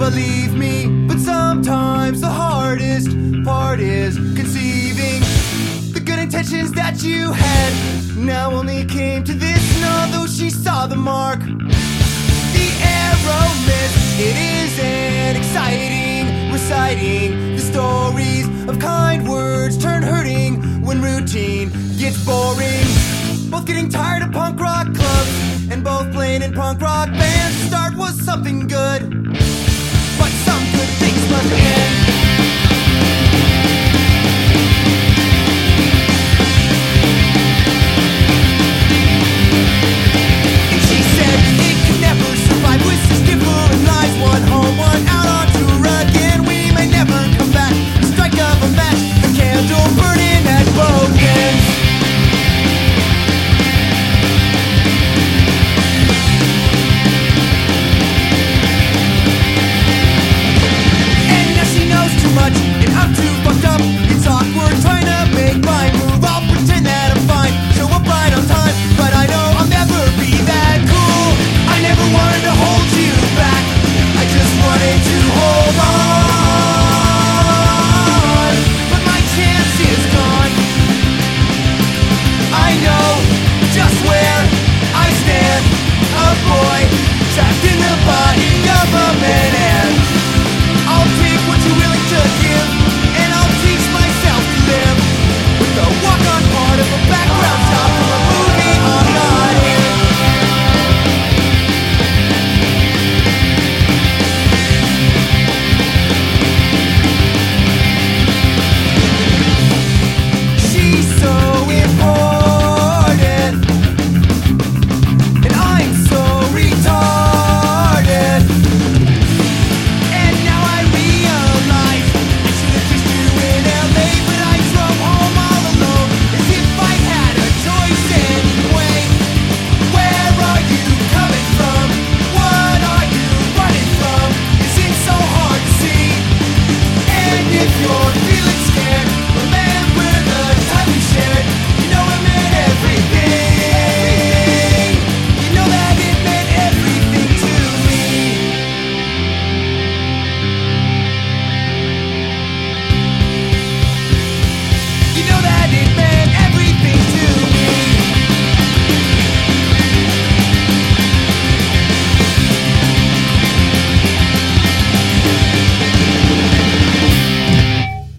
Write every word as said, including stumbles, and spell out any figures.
believe me. But sometimes the hardest part is conceiving the good intentions that you had now only came to this. And although she saw the mark, the arrow missed. It isn't exciting reciting the stories of kind words turn hurting when routine gets boring. Both getting tired of punk rock clubs and both playing in punk rock bands. To start was something good, but some good things must end.